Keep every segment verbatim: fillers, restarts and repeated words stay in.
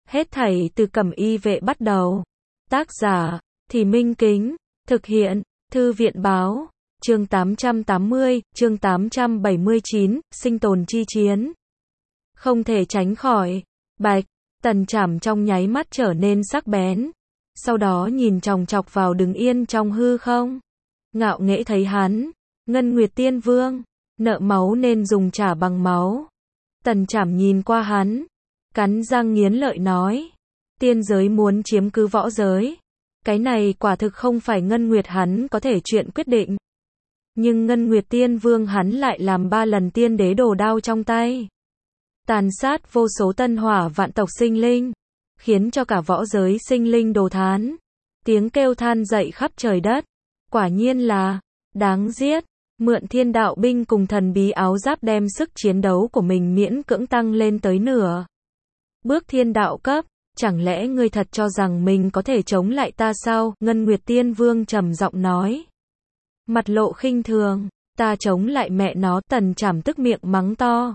Hết thảy từ Cẩm Y vệ bắt đầu. Tác giả, Thì Minh Kính. Thực hiện, Thư viện Báo. Chương tám trăm tám mươi, chương tám trăm bảy mươi chín, sinh tồn chi chiến. Không thể tránh khỏi. Bạch, Tần Trảm trong nháy mắt trở nên sắc bén. Sau đó nhìn chòng chọc vào đứng yên trong hư không. Ngạo nghễ thấy hắn. Ngân Nguyệt Tiên Vương. Nợ máu nên dùng trả bằng máu. Tần Trảm nhìn qua hắn. Cắn răng nghiến lợi nói. Tiên giới muốn chiếm cứ võ giới. Cái này quả thực không phải Ngân Nguyệt hắn có thể chuyện quyết định. Nhưng Ngân Nguyệt Tiên Vương hắn lại làm ba lần tiên đế đồ đao trong tay. Tàn sát vô số tân hỏa vạn tộc sinh linh. Khiến cho cả võ giới sinh linh đồ thán. Tiếng kêu than dậy khắp trời đất. Quả nhiên là đáng giết. Mượn thiên đạo binh cùng thần bí áo giáp đem sức chiến đấu của mình miễn cưỡng tăng lên tới nửa bước thiên đạo cấp. Chẳng lẽ ngươi thật cho rằng mình có thể chống lại ta sao? Ngân Nguyệt Tiên Vương trầm giọng nói. Mặt lộ khinh thường. Ta chống lại mẹ nó. Tần Trảm tức miệng mắng to.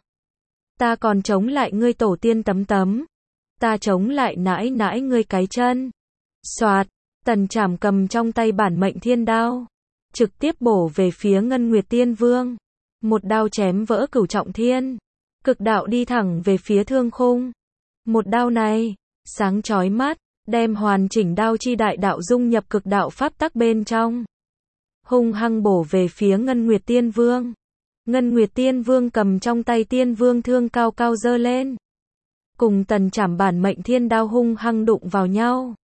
Ta còn chống lại ngươi tổ tiên tấm tấm. Ta chống lại nãi nãi ngươi cái chân. Soạt. Tần Trảm cầm trong tay bản mệnh thiên đao. Trực tiếp bổ về phía Ngân Nguyệt Tiên Vương. Một đao chém vỡ cửu trọng thiên. Cực đạo đi thẳng về phía thương khung. Một đao này, sáng chói mắt, đem hoàn chỉnh đao chi đại đạo dung nhập cực đạo pháp tắc bên trong. Hung hăng bổ về phía Ngân Nguyệt Tiên Vương. Ngân Nguyệt Tiên Vương cầm trong tay Tiên Vương thương cao cao giơ lên. Cùng Tần Trảm bản mệnh thiên đao hung hăng đụng vào nhau.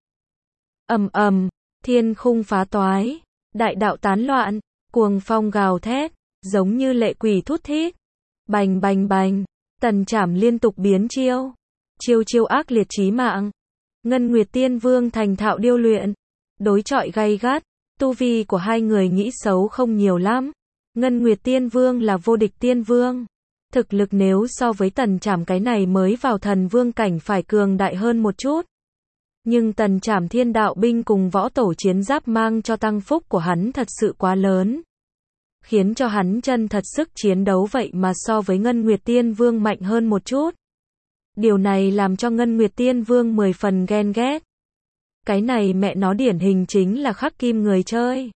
Ầm ầm, thiên khung phá toái, đại đạo tán loạn, cuồng phong gào thét, giống như lệ quỷ thút thít. Bành bành bành, Tần Trảm liên tục biến chiêu. Chiêu chiêu ác liệt chí mạng. Ngân Nguyệt Tiên Vương thành thạo điêu luyện. Đối chọi gay gắt. Tu vi của hai người nghĩ xấu không nhiều lắm. Ngân Nguyệt Tiên Vương là vô địch tiên vương. Thực lực nếu so với Tần Trảm cái này mới vào thần vương cảnh phải cường đại hơn một chút. Nhưng Tần Trảm thiên đạo binh cùng võ tổ chiến giáp mang cho tăng phúc của hắn thật sự quá lớn. Khiến cho hắn chân thật sức chiến đấu vậy mà so với Ngân Nguyệt Tiên Vương mạnh hơn một chút. Điều này làm cho Ngân Nguyệt Tiên Vương mười phần ghen ghét. Cái này mẹ nó điển hình chính là khắc kim người chơi.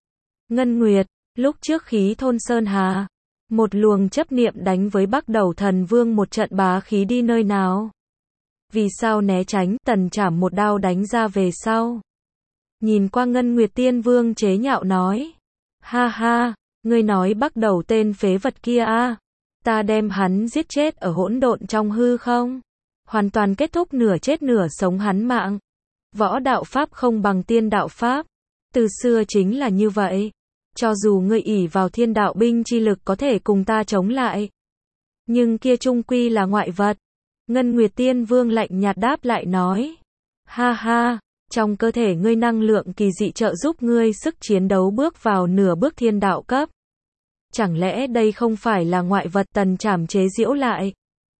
Ngân Nguyệt, lúc trước khí thôn Sơn Hà. Một luồng chấp niệm đánh với Bắc Đầu Thần Vương một trận bá khí đi nơi nào. Vì sao né tránh? Tần Trảm một đao đánh ra về sau. Nhìn qua Ngân Nguyệt Tiên Vương chế nhạo nói. Ha ha, ngươi nói Bắc Đầu tên phế vật kia a, ta đem hắn giết chết ở hỗn độn trong hư không. Hoàn toàn kết thúc nửa chết nửa sống hắn mạng. Võ đạo pháp không bằng tiên đạo pháp. Từ xưa chính là như vậy. Cho dù ngươi ỷ vào thiên đạo binh chi lực có thể cùng ta chống lại. Nhưng kia chung quy là ngoại vật. Ngân Nguyệt Tiên Vương lạnh nhạt đáp lại nói. Ha ha, trong cơ thể ngươi năng lượng kỳ dị trợ giúp ngươi sức chiến đấu bước vào nửa bước thiên đạo cấp. Chẳng lẽ đây không phải là ngoại vật? Tần Trảm chế giễu lại.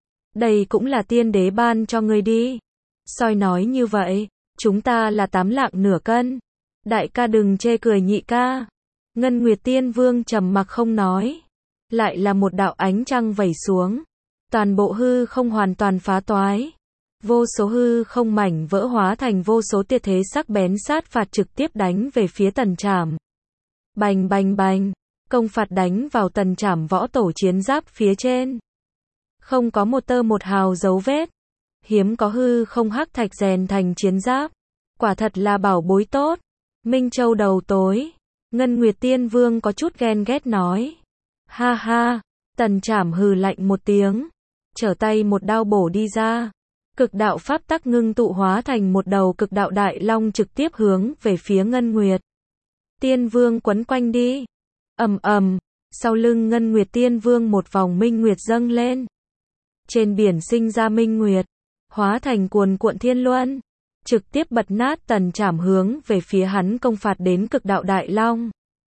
Đây cũng là tiên đế ban cho ngươi đi. Soi nói như vậy, chúng ta là tám lạng nửa cân. Đại ca đừng chê cười nhị ca. Ngân Nguyệt Tiên Vương trầm mặc không nói. Lại là một đạo ánh trăng vẩy xuống. Toàn bộ hư không hoàn toàn phá toái. Vô số hư không mảnh vỡ hóa thành vô số tia thế sắc bén sát phạt trực tiếp đánh về phía Tần Trảm. Bành bành bành, công phạt đánh vào Tần Trảm võ tổ chiến giáp phía trên. Không có một tơ một hào dấu vết. Hiếm có hư không hắc thạch rèn thành chiến giáp. Quả thật là bảo bối tốt. Minh Châu đầu tối. Ngân Nguyệt Tiên Vương có chút ghen ghét nói. Ha ha, Tần Trảm hừ lạnh một tiếng. Trở tay một đao bổ đi ra. Cực đạo pháp tắc ngưng tụ hóa thành một đầu cực đạo đại long trực tiếp hướng về phía Ngân Nguyệt Tiên Vương quấn quanh đi. Ầm ầm, sau lưng Ngân Nguyệt Tiên Vương một vòng minh nguyệt dâng lên. Trên biển sinh ra minh nguyệt, hóa thành cuồn cuộn thiên luân, trực tiếp bật nát Tần Trảm hướng về phía hắn công phạt đến cực đạo đại long.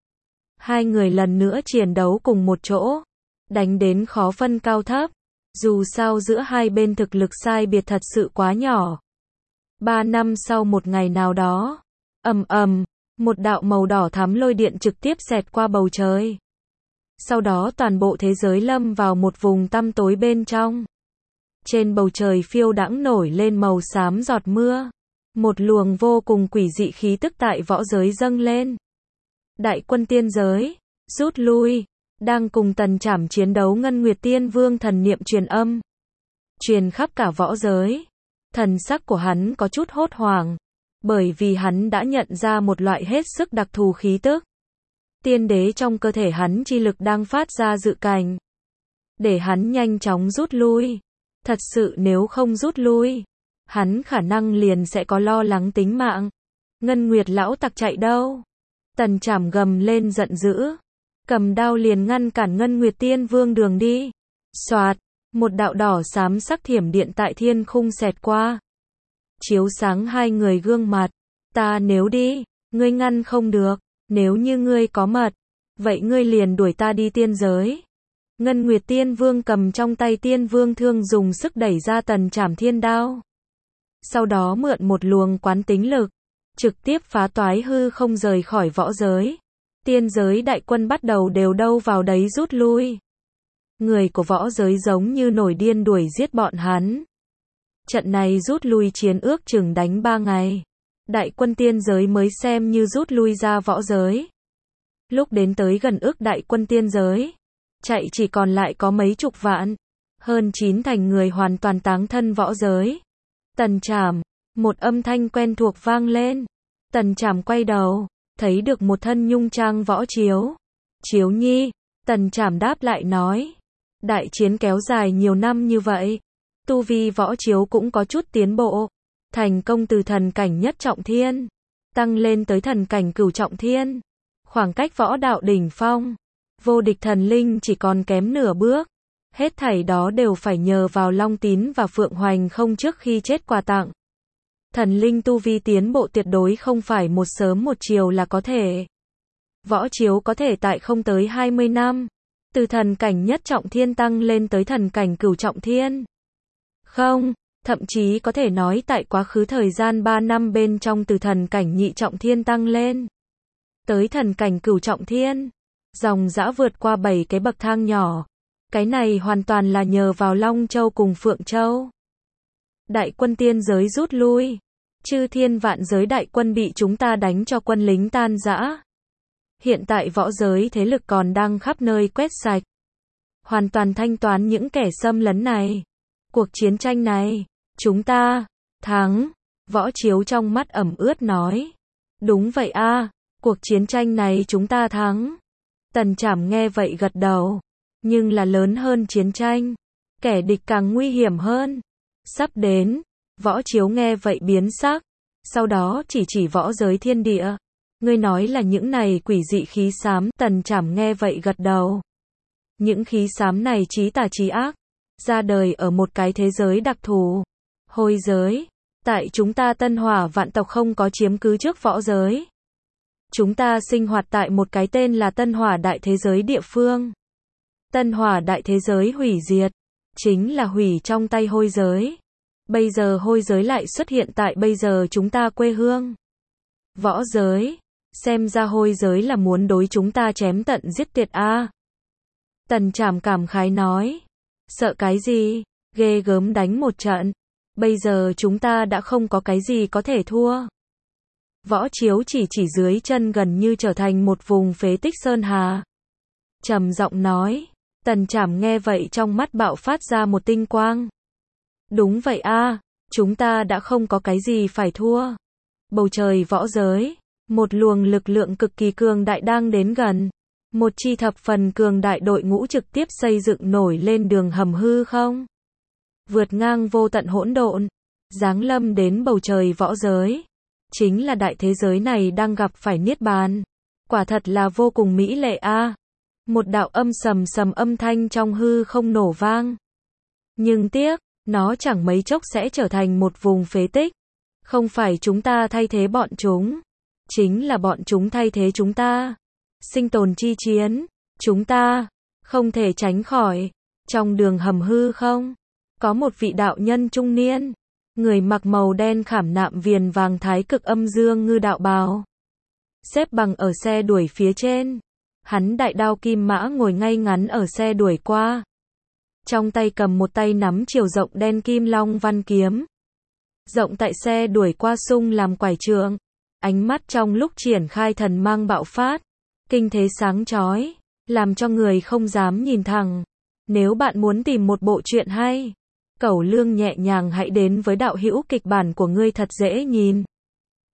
Hai người lần nữa chiến đấu cùng một chỗ, đánh đến khó phân cao thấp. Dù sao giữa hai bên thực lực sai biệt thật sự quá nhỏ. Ba năm sau một ngày nào đó, ầm ầm, một đạo màu đỏ thắm lôi điện trực tiếp xẹt qua bầu trời. Sau đó toàn bộ thế giới lâm vào một vùng tăm tối bên trong. Trên bầu trời phiêu đãng nổi lên màu xám giọt mưa. Một luồng vô cùng quỷ dị khí tức tại võ giới dâng lên. Đại quân tiên giới, rút lui, đang cùng Tần Trảm chiến đấu. Ngân Nguyệt Tiên Vương thần niệm truyền âm, truyền khắp cả võ giới. Thần sắc của hắn có chút hốt hoảng, bởi vì hắn đã nhận ra một loại hết sức đặc thù khí tức. Tiên đế trong cơ thể hắn chi lực đang phát ra dự cảnh, để hắn nhanh chóng rút lui. Thật sự nếu không rút lui, hắn khả năng liền sẽ có lo lắng tính mạng. Ngân Nguyệt lão tặc chạy đâu? Tần Trảm gầm lên giận dữ, cầm đao liền ngăn cản Ngân Nguyệt Tiên Vương đường đi. Soạt, một đạo đỏ xám sắc thiểm điện tại thiên khung xẹt qua, chiếu sáng hai người gương mặt. Ta nếu đi, ngươi ngăn không được, nếu như ngươi có mật, vậy ngươi liền đuổi ta đi tiên giới. Ngân Nguyệt Tiên Vương cầm trong tay Tiên Vương thương dùng sức đẩy ra Tần Trảm thiên đao. Sau đó mượn một luồng quán tính lực, trực tiếp phá toái hư không rời khỏi võ giới. Tiên giới đại quân bắt đầu đều đâu vào đấy rút lui. Người của võ giới giống như nổi điên đuổi giết bọn hắn. Trận này rút lui chiến ước chừng đánh ba ngày. Đại quân tiên giới mới xem như rút lui ra võ giới. Lúc đến tới gần ước đại quân tiên giới, chạy chỉ còn lại có mấy chục vạn. Hơn chín thành người hoàn toàn táng thân võ giới. Tần Trảm, một âm thanh quen thuộc vang lên. Tần Trảm quay đầu, thấy được một thân nhung trang Võ Chiếu. Chiếu nhi, Tần Trảm đáp lại nói. Đại chiến kéo dài nhiều năm như vậy, tu vi Võ Chiếu cũng có chút tiến bộ. Thành công từ thần cảnh nhất trọng thiên, tăng lên tới thần cảnh cửu trọng thiên. Khoảng cách võ đạo đỉnh phong, vô địch thần linh chỉ còn kém nửa bước. Hết thảy đó đều phải nhờ vào Long Tín và Phượng Hoành không trước khi chết quà tặng. Thần linh tu vi tiến bộ tuyệt đối không phải một sớm một chiều là có thể. Võ Chiếu có thể tại không tới hai mươi năm, từ thần cảnh nhất trọng thiên tăng lên tới thần cảnh cửu trọng thiên. Không, thậm chí có thể nói tại quá khứ thời gian ba năm bên trong từ thần cảnh nhị trọng thiên tăng lên tới thần cảnh cửu trọng thiên. Dòng dã vượt qua bảy cái bậc thang nhỏ. Cái này hoàn toàn là nhờ vào Long Châu cùng Phượng Châu. Đại quân tiên giới rút lui. Chư thiên vạn giới đại quân bị chúng ta đánh cho quân lính tan rã. Hiện tại võ giới thế lực còn đang khắp nơi quét sạch. Hoàn toàn thanh toán những kẻ xâm lấn này. Cuộc chiến tranh này, chúng ta thắng. Võ Chiếu trong mắt ẩm ướt nói. Đúng vậy a, cuộc chiến tranh này chúng ta thắng. Tần Trảm nghe vậy gật đầu. Nhưng là lớn hơn chiến tranh, kẻ địch càng nguy hiểm hơn. Sắp đến, Võ Chiếu nghe vậy biến sắc, sau đó chỉ chỉ võ giới thiên địa. Ngươi nói là những này quỷ dị khí xám. Tần Trảm nghe vậy gật đầu. Những khí xám này chí tà chí ác, ra đời ở một cái thế giới đặc thù, hôi giới. Tại chúng ta Tân Hỏa vạn tộc không có chiếm cứ trước võ giới. Chúng ta sinh hoạt tại một cái tên là Tân Hỏa đại thế giới địa phương. Tân Hỏa đại thế giới hủy diệt, chính là hủy trong tay hôi giới. Bây giờ hôi giới lại xuất hiện tại bây giờ chúng ta quê hương. Võ giới, xem ra hôi giới là muốn đối chúng ta chém tận giết tuyệt a. À. Tần Trảm cảm khái nói, sợ cái gì, ghê gớm đánh một trận. Bây giờ chúng ta đã không có cái gì có thể thua. Võ Chiếu chỉ chỉ dưới chân gần như trở thành một vùng phế tích sơn hà. Trầm giọng nói. Tần Trảm nghe vậy trong mắt bạo phát ra một tinh quang. Đúng vậy a, à, chúng ta đã không có cái gì phải thua. Bầu trời võ giới, một luồng lực lượng cực kỳ cường đại đang đến gần. Một chi thập phần cường đại đội ngũ trực tiếp xây dựng nổi lên đường hầm hư không. Vượt ngang vô tận hỗn độn, giáng lâm đến bầu trời võ giới. Chính là đại thế giới này đang gặp phải niết bàn. Quả thật là vô cùng mỹ lệ a. À. Một đạo âm sầm sầm âm thanh trong hư không nổ vang. Nhưng tiếc, nó chẳng mấy chốc sẽ trở thành một vùng phế tích. Không phải chúng ta thay thế bọn chúng, chính là bọn chúng thay thế chúng ta. Sinh tồn chi chiến, chúng ta không thể tránh khỏi. Trong đường hầm hư không, có một vị đạo nhân trung niên, người mặc màu đen khảm nạm viền vàng thái cực âm dương ngư đạo bào, xếp bằng ở xe đuổi phía trên. Hắn đại đao kim mã ngồi ngay ngắn ở xe đuổi qua. trong tay cầm một tay nắm chiều rộng đen kim long văn kiếm. Rộng tại xe đuổi qua sung làm quải trượng, ánh mắt trong lúc triển khai thần mang bạo phát, kinh thế sáng chói, làm cho người không dám nhìn thẳng. Nếu bạn muốn tìm một bộ truyện hay, cẩu lương nhẹ nhàng hãy đến với đạo hữu kịch bản của ngươi thật dễ nhìn.